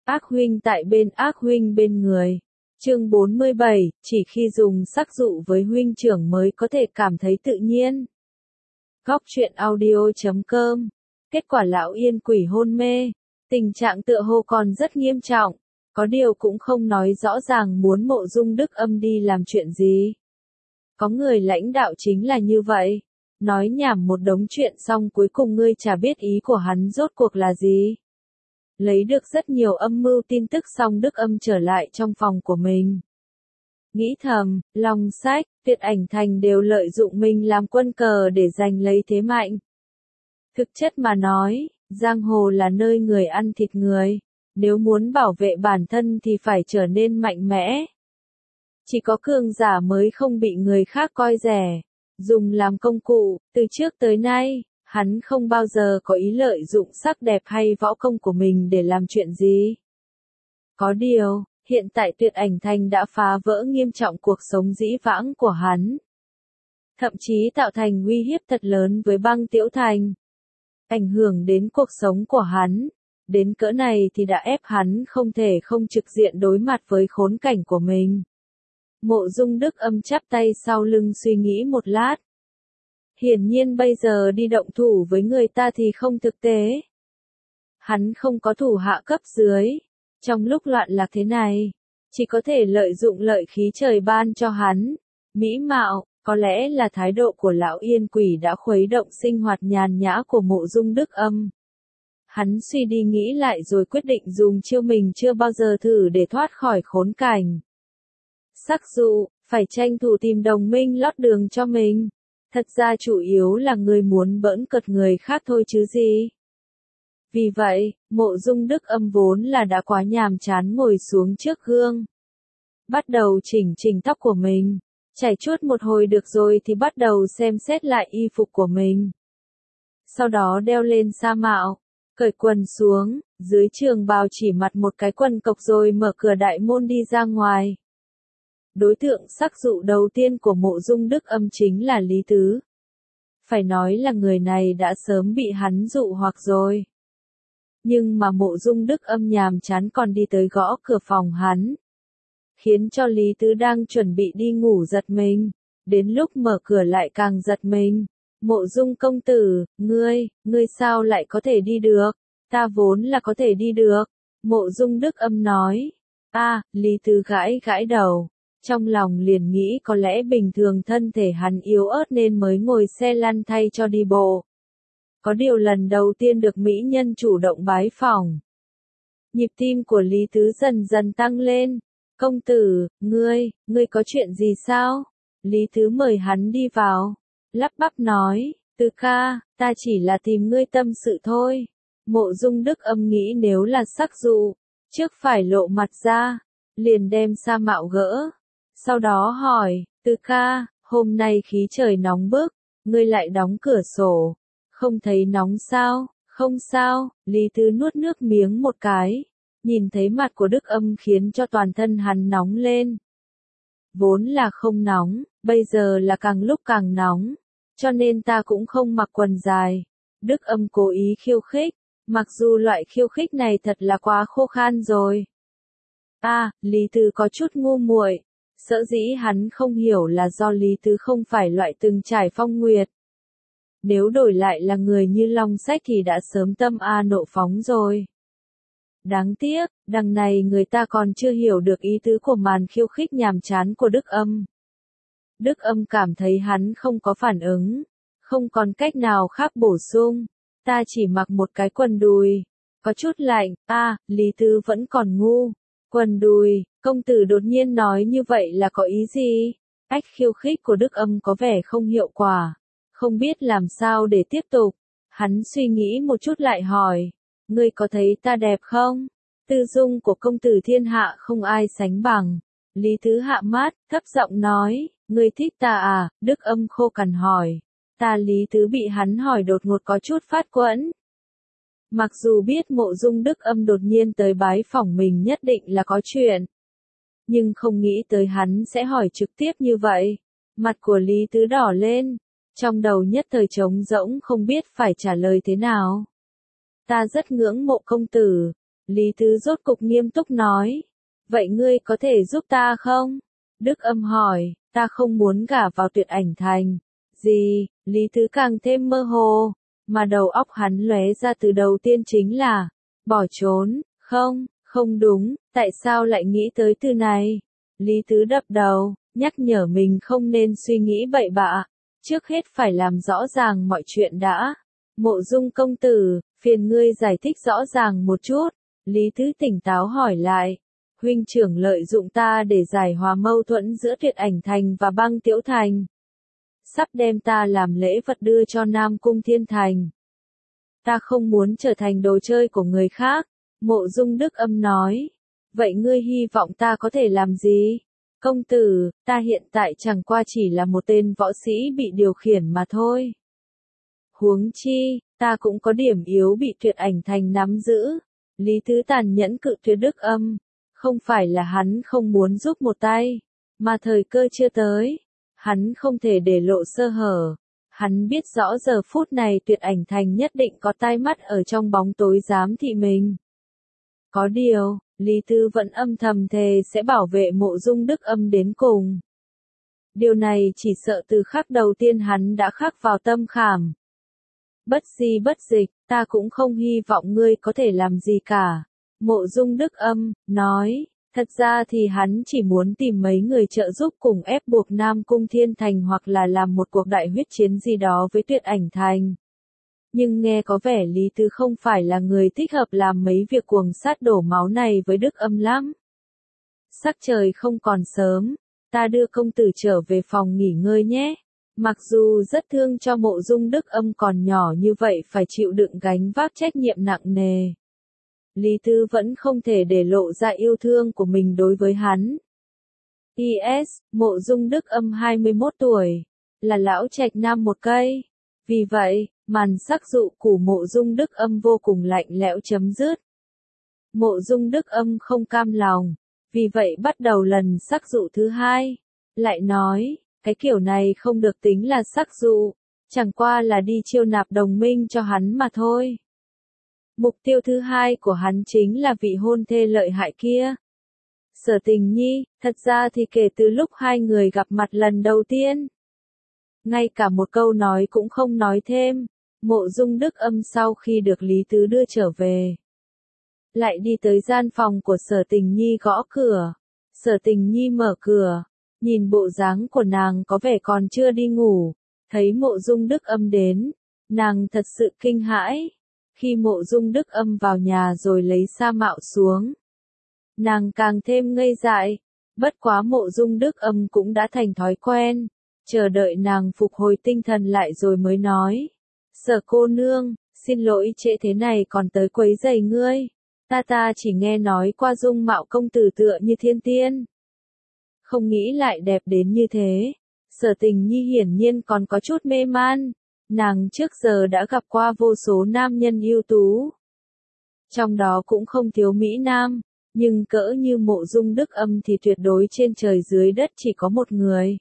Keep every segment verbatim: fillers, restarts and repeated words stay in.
Ác huynh tại bên, ác huynh bên người. Chương bốn mươi bảy, chỉ khi dùng sắc dụ với huynh trưởng mới có thể cảm thấy tự nhiên. Góc truyện audio chấm com. Kết quả lão Yên Quỷ hôn mê, tình trạng tựa hồ còn rất nghiêm trọng, có điều cũng không nói rõ ràng muốn Mộ Dung Đức Âm đi làm chuyện gì. Có người lãnh đạo chính là như vậy, nói nhảm một đống chuyện xong cuối cùng ngươi chả biết ý của hắn rốt cuộc là gì. Lấy được rất nhiều âm mưu tin tức xong Đức Âm trở lại trong phòng của mình. Nghĩ thầm, Long Sách, Tuyệt Ảnh Thành đều lợi dụng mình làm quân cờ để giành lấy thế mạnh. Thực chất mà nói, giang hồ là nơi người ăn thịt người, nếu muốn bảo vệ bản thân thì phải trở nên mạnh mẽ. Chỉ có cường giả mới không bị người khác coi rẻ, dùng làm công cụ, từ trước tới nay, hắn không bao giờ có ý lợi dụng sắc đẹp hay võ công của mình để làm chuyện gì. Có điều, hiện tại Tuyệt Ảnh Thành đã phá vỡ nghiêm trọng cuộc sống dĩ vãng của hắn. Thậm chí tạo thành uy hiếp thật lớn với Băng Tiễu Thành. Ảnh hưởng đến cuộc sống của hắn. Đến cỡ này thì đã ép hắn không thể không trực diện đối mặt với khốn cảnh của mình. Mộ Dung Đức Âm chắp tay sau lưng suy nghĩ một lát. Hiển nhiên bây giờ đi động thủ với người ta thì không thực tế. Hắn không có thủ hạ cấp dưới. Trong lúc loạn lạc thế này, chỉ có thể lợi dụng lợi khí trời ban cho hắn. Mỹ mạo, có lẽ là thái độ của lão Yên Quỷ đã khuấy động sinh hoạt nhàn nhã của Mộ Dung Đức Âm. Hắn suy đi nghĩ lại rồi quyết định dùng chiêu mình chưa bao giờ thử để thoát khỏi khốn cảnh. Sắc dụ, phải tranh thủ tìm đồng minh lót đường cho mình. Thật ra chủ yếu là người muốn bỡn cợt người khác thôi chứ gì. Vì vậy, Mộ Dung Đức Âm vốn là đã quá nhàm chán ngồi xuống trước gương. Bắt đầu chỉnh chỉnh tóc của mình. Chải chuốt một hồi được rồi thì bắt đầu xem xét lại y phục của mình. Sau đó đeo lên sa mạo, cởi quần xuống, dưới trường bào chỉ mặc một cái quần cộc rồi mở cửa đại môn đi ra ngoài. Đối tượng sắc dụ đầu tiên của Mộ Dung Đức Âm chính là Lý Tứ. Phải nói là người này đã sớm bị hắn dụ hoặc rồi. Nhưng mà Mộ Dung Đức Âm nhàm chán còn đi tới gõ cửa phòng hắn. Khiến cho Lý Tứ đang chuẩn bị đi ngủ giật mình. Đến lúc mở cửa lại càng giật mình. Mộ Dung công tử, ngươi, ngươi sao lại có thể đi được? Ta vốn là có thể đi được. Mộ Dung Đức Âm nói. A, à, Lý Tứ gãi gãi đầu. Trong lòng liền nghĩ có lẽ bình thường thân thể hắn yếu ớt nên mới ngồi xe lăn thay cho đi bộ. Có điều lần đầu tiên được mỹ nhân chủ động bái phỏng. Nhịp tim của Lý Tứ dần dần tăng lên. Công tử, ngươi, ngươi có chuyện gì sao? Lý Tứ mời hắn đi vào. Lắp bắp nói, Tứ ca, ta chỉ là tìm ngươi tâm sự thôi. Mộ Dung Đức Âm nghĩ nếu là sắc dụ, trước phải lộ mặt ra, liền đem sa mạo gỡ. Sau đó hỏi, Tứ ca, hôm nay khí trời nóng bức, ngươi lại đóng cửa sổ, không thấy nóng sao? Không sao, Lý Tứ nuốt nước miếng một cái, nhìn thấy mặt của Đức Âm khiến cho toàn thân hắn nóng lên. Vốn là không nóng, bây giờ là càng lúc càng nóng, cho nên ta cũng không mặc quần dài. Đức Âm cố ý khiêu khích, mặc dù loại khiêu khích này thật là quá khô khan rồi. A, à, Lý Tứ có chút ngu muội. Sở dĩ hắn không hiểu là do Lý Tứ không phải loại từng trải phong nguyệt. Nếu đổi lại là người như Long Sách thì đã sớm tâm a nộ phóng rồi. Đáng tiếc, đằng này người ta còn chưa hiểu được ý tứ của màn khiêu khích nhàm chán của Đức Âm. Đức Âm cảm thấy hắn không có phản ứng, không còn cách nào khác bổ sung. Ta chỉ mặc một cái quần đùi, có chút lạnh. A, à, Lý Tứ vẫn còn ngu. Quần đùi, công tử đột nhiên nói như vậy là có ý gì? Cách khiêu khích của Đức Âm có vẻ không hiệu quả, không biết làm sao để tiếp tục. Hắn suy nghĩ một chút lại hỏi, ngươi có thấy ta đẹp không? Tư dung của công tử thiên hạ không ai sánh bằng. Lý Tứ hạ mát, thấp giọng nói, ngươi thích ta à? Đức Âm khô cằn hỏi. Ta Lý Tứ bị hắn hỏi đột ngột có chút phát quẫn. Mặc dù biết Mộ Dung Đức Âm đột nhiên tới bái phỏng mình nhất định là có chuyện. Nhưng không nghĩ tới hắn sẽ hỏi trực tiếp như vậy. Mặt của Lý Tứ đỏ lên. Trong đầu nhất thời trống rỗng không biết phải trả lời thế nào. Ta rất ngưỡng mộ công tử. Lý Tứ rốt cục nghiêm túc nói. Vậy ngươi có thể giúp ta không? Đức Âm hỏi, ta không muốn gả vào Tuyệt Ảnh Thành. Gì? Lý Tứ càng thêm mơ hồ, mà đầu óc hắn lóe ra từ đầu tiên chính là, bỏ trốn, không, không đúng, tại sao lại nghĩ tới từ này? Lý Tứ đập đầu, nhắc nhở mình không nên suy nghĩ bậy bạ, trước hết phải làm rõ ràng mọi chuyện đã. Mộ Dung công tử, phiền ngươi giải thích rõ ràng một chút. Lý Tứ tỉnh táo hỏi lại. Huynh trưởng lợi dụng ta để giải hòa mâu thuẫn giữa Tuyệt Ảnh Thành và Băng Tiễu Thành. Sắp đem ta làm lễ vật đưa cho Nam Cung Thiên Thành. Ta không muốn trở thành đồ chơi của người khác. Mộ Dung Đức Âm nói. Vậy ngươi hy vọng ta có thể làm gì? Công tử, ta hiện tại chẳng qua chỉ là một tên võ sĩ bị điều khiển mà thôi. Huống chi, ta cũng có điểm yếu bị Tuyệt Ảnh Thành nắm giữ. Lý Tứ tàn nhẫn cự tuyệt Đức Âm. Không phải là hắn không muốn giúp một tay, mà thời cơ chưa tới. Hắn không thể để lộ sơ hở. Hắn biết rõ giờ phút này Tuyệt Ảnh Thành nhất định có tai mắt ở trong bóng tối giám thị mình. Có điều, Lý Tứ vẫn âm thầm thề sẽ bảo vệ Mộ Dung Đức Âm đến cùng. Điều này chỉ sợ từ khắc đầu tiên hắn đã khắc vào tâm khảm. Bất di bất dịch, ta cũng không hy vọng ngươi có thể làm gì cả. Mộ Dung Đức Âm, nói, thật ra thì hắn chỉ muốn tìm mấy người trợ giúp cùng ép buộc Nam Cung Thiên Thành hoặc là làm một cuộc đại huyết chiến gì đó với Tuyệt Ảnh Thành. Nhưng nghe có vẻ Lý Tứ không phải là người thích hợp làm mấy việc cuồng sát đổ máu này với Đức Âm lắm. Sắc trời không còn sớm, ta đưa công tử trở về phòng nghỉ ngơi nhé. Mặc dù rất thương cho Mộ Dung Đức Âm còn nhỏ như vậy phải chịu đựng gánh vác trách nhiệm nặng nề. Lý Tứ vẫn không thể để lộ ra yêu thương của mình đối với hắn. pê ét, Mộ Dung Đức Âm hai mươi mốt tuổi, là lão trạch nam một cây. Vì vậy, màn sắc dụ của Mộ Dung Đức Âm vô cùng lạnh lẽo chấm dứt. Mộ Dung Đức Âm không cam lòng, vì vậy bắt đầu lần sắc dụ thứ hai. Lại nói, cái kiểu này không được tính là sắc dụ, chẳng qua là đi chiêu nạp đồng minh cho hắn mà thôi. Mục tiêu thứ hai của hắn chính là vị hôn thê lợi hại kia. Sở Tình Nhi, thật ra thì kể từ lúc hai người gặp mặt lần đầu tiên, ngay cả một câu nói cũng không nói thêm, Mộ Dung Đức Âm sau khi được Lý Tứ đưa trở về, lại đi tới gian phòng của Sở Tình Nhi gõ cửa. Sở Tình Nhi mở cửa, nhìn bộ dáng của nàng có vẻ còn chưa đi ngủ, thấy Mộ Dung Đức Âm đến, nàng thật sự kinh hãi. Khi Mộ Dung Đức Âm vào nhà rồi lấy sa mạo xuống, nàng càng thêm ngây dại, bất quá Mộ Dung Đức Âm cũng đã thành thói quen, chờ đợi nàng phục hồi tinh thần lại rồi mới nói. Sở cô nương, xin lỗi trễ thế này còn tới quấy rầy ngươi, ta ta chỉ nghe nói qua dung mạo công tử tựa như thiên tiên. Không nghĩ lại đẹp đến như thế. Sở Tình Nhi hiển nhiên còn có chút mê man. Nàng trước giờ đã gặp qua vô số nam nhân ưu tú. Trong đó cũng không thiếu Mỹ Nam, nhưng cỡ như Mộ Dung Đức Âm thì tuyệt đối trên trời dưới đất chỉ có một người.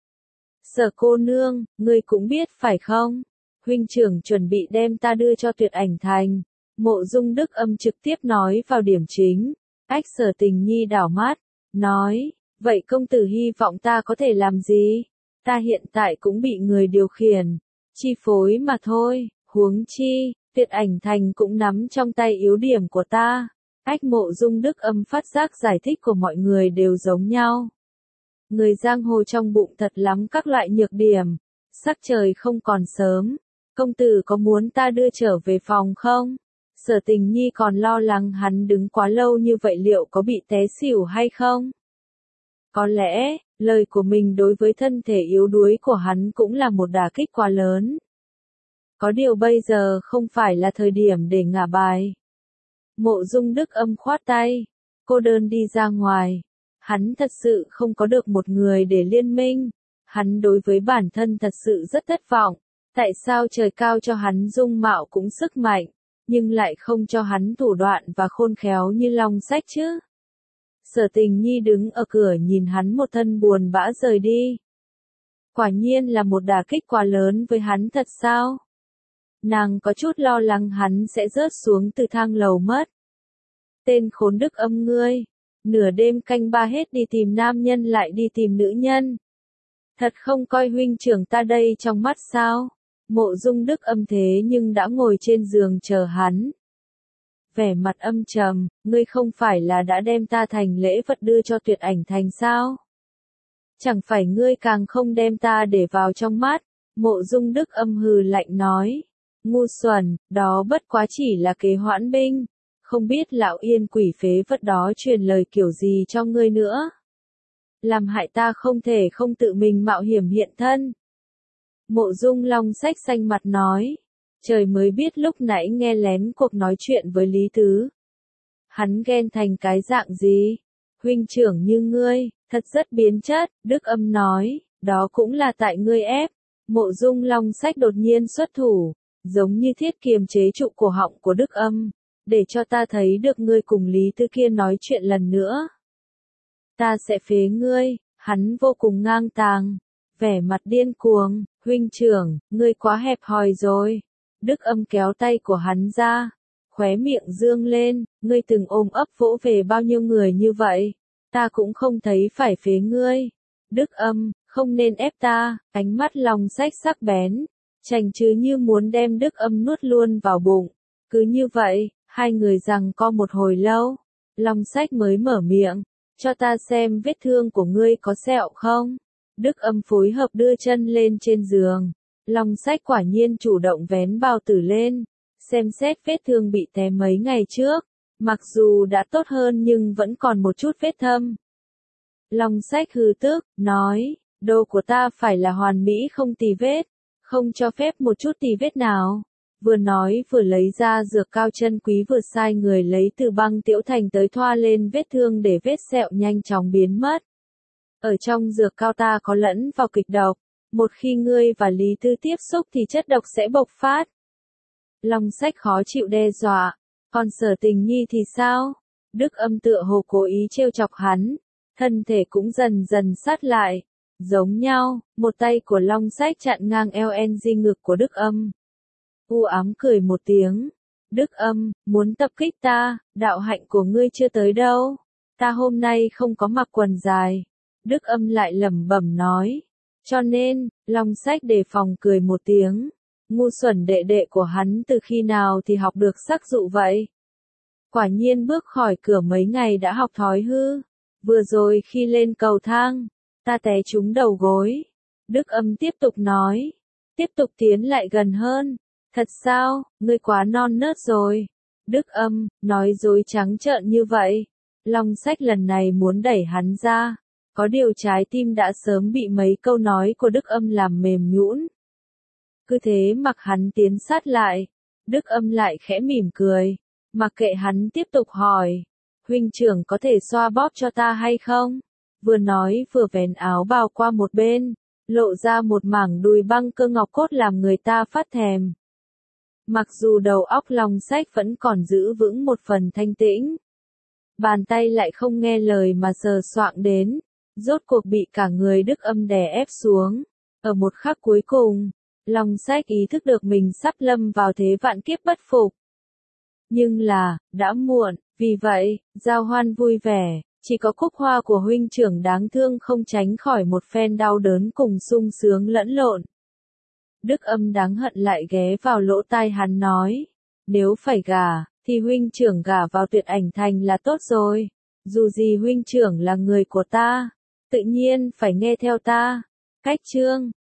Sở cô nương, ngươi cũng biết phải không? Huynh trưởng chuẩn bị đem ta đưa cho Tuyệt Ảnh Thành. Mộ Dung Đức Âm trực tiếp nói vào điểm chính. Ách Sở Tình Nhi đảo mắt, nói, vậy công tử hy vọng ta có thể làm gì? Ta hiện tại cũng bị người điều khiển, chi phối mà thôi, huống chi, Tuyệt Ảnh Thành cũng nắm trong tay yếu điểm của ta. Ách Mộ Dung Đức Âm phát giác giải thích của mọi người đều giống nhau. Người giang hồ trong bụng thật lắm các loại nhược điểm. Sắc trời không còn sớm, công tử có muốn ta đưa trở về phòng không? Sở Tình Nhi còn lo lắng hắn đứng quá lâu như vậy liệu có bị té xỉu hay không? Có lẽ, lời của mình đối với thân thể yếu đuối của hắn cũng là một đả kích quá lớn. Có điều bây giờ không phải là thời điểm để ngả bài. Mộ Dung Đức Âm khoát tay, cô đơn đi ra ngoài. Hắn thật sự không có được một người để liên minh. Hắn đối với bản thân thật sự rất thất vọng. Tại sao trời cao cho hắn dung mạo cũng sức mạnh, nhưng lại không cho hắn thủ đoạn và khôn khéo như Long Sách chứ? Sở Tình Nhi đứng ở cửa nhìn hắn một thân buồn bã rời đi. Quả nhiên là một đả kích quá lớn với hắn thật sao? Nàng có chút lo lắng hắn sẽ rớt xuống từ thang lầu mất. Tên khốn Đức Âm ngươi, nửa đêm canh ba hết đi tìm nam nhân lại đi tìm nữ nhân. Thật không coi huynh trưởng ta đây trong mắt sao? Mộ Dung Đức Âm thế nhưng đã ngồi trên giường chờ hắn. Vẻ mặt âm trầm, ngươi không phải là đã đem ta thành lễ vật đưa cho Tuyệt Ảnh Thành sao? Chẳng phải ngươi càng không đem ta để vào trong mắt? Mộ Dung Đức Âm hừ lạnh nói. Ngu xuẩn, đó bất quá chỉ là kế hoãn binh. Không biết lão yên quỷ phế vật đó truyền lời kiểu gì cho ngươi nữa. Làm hại ta không thể không tự mình mạo hiểm hiện thân. Mộ Dung Long Sách xanh mặt nói. Trời mới biết lúc nãy nghe lén cuộc nói chuyện với Lý Tứ. Hắn ghen thành cái dạng gì? Huynh trưởng như ngươi, thật rất biến chất, Đức Âm nói, đó cũng là tại ngươi ép. Mộ Dung Long Sách đột nhiên xuất thủ, giống như thiết kiềm chế trụ cổ họng của Đức Âm, để cho ta thấy được ngươi cùng Lý Tứ kia nói chuyện lần nữa. Ta sẽ phế ngươi, hắn vô cùng ngang tàng, vẻ mặt điên cuồng, huynh trưởng, ngươi quá hẹp hòi rồi. Đức Âm kéo tay của hắn ra, khóe miệng dương lên, ngươi từng ôm ấp vỗ về bao nhiêu người như vậy, ta cũng không thấy phải phế ngươi. Đức Âm, không nên ép ta, ánh mắt Long Sách sắc bén, chành chứ như muốn đem Đức Âm nuốt luôn vào bụng. Cứ như vậy, hai người giằng co một hồi lâu, Long Sách mới mở miệng, cho ta xem vết thương của ngươi có sẹo không. Đức Âm phối hợp đưa chân lên trên giường. Long Sách quả nhiên chủ động vén bao tử lên, xem xét vết thương bị té mấy ngày trước, mặc dù đã tốt hơn nhưng vẫn còn một chút vết thâm. Long Sách hừ tức, nói, đồ của ta phải là hoàn mỹ không tì vết, không cho phép một chút tì vết nào. Vừa nói vừa lấy ra dược cao chân quý vừa sai người lấy từ Băng Tiễu Thành tới thoa lên vết thương để vết sẹo nhanh chóng biến mất. Ở trong dược cao ta có lẫn vào kịch độc. Một khi ngươi và Lý Tư tiếp xúc thì chất độc sẽ bộc phát. Long Sách khó chịu đe dọa. Còn Sở Tình Nhi thì sao? Đức Âm tựa hồ cố ý trêu chọc hắn. Thân thể cũng dần dần sát lại. Giống nhau, một tay của Long Sách chặn ngang eo en ngực của Đức Âm. U ám cười một tiếng. Đức Âm, muốn tập kích ta, đạo hạnh của ngươi chưa tới đâu. Ta hôm nay không có mặc quần dài. Đức Âm lại lẩm bẩm nói. Cho nên, Long Sách đề phòng cười một tiếng. Ngu xuẩn đệ đệ của hắn từ khi nào thì học được sắc dụ vậy? Quả nhiên bước khỏi cửa mấy ngày đã học thói hư. Vừa rồi khi lên cầu thang, ta té trúng đầu gối. Đức Âm tiếp tục nói. Tiếp tục tiến lại gần hơn. Thật sao, ngươi quá non nớt rồi. Đức Âm, nói dối trắng trợn như vậy. Long Sách lần này muốn đẩy hắn ra. Có điều trái tim đã sớm bị mấy câu nói của Đức Âm làm mềm nhũn. Cứ thế mặc hắn tiến sát lại. Đức Âm lại khẽ mỉm cười. Mặc kệ hắn tiếp tục hỏi. Huynh trưởng có thể xoa bóp cho ta hay không? Vừa nói vừa vén áo bào qua một bên. Lộ ra một mảng đùi băng cơ ngọc cốt làm người ta phát thèm. Mặc dù đầu óc Long Sách vẫn còn giữ vững một phần thanh tĩnh. Bàn tay lại không nghe lời mà sờ soạng đến. Rốt cuộc bị cả người Đức Âm đè ép xuống. Ở một khắc cuối cùng, Long Sách ý thức được mình sắp lâm vào thế vạn kiếp bất phục. Nhưng là, đã muộn, vì vậy, giao hoan vui vẻ, chỉ có Cúc Hoa của huynh trưởng đáng thương không tránh khỏi một phen đau đớn cùng sung sướng lẫn lộn. Đức Âm đáng hận lại ghé vào lỗ tai hắn nói, nếu phải gả, thì huynh trưởng gả vào Tuyệt Ảnh Thành là tốt rồi, dù gì huynh trưởng là người của ta. Tự nhiên phải nghe theo ta. Cách chương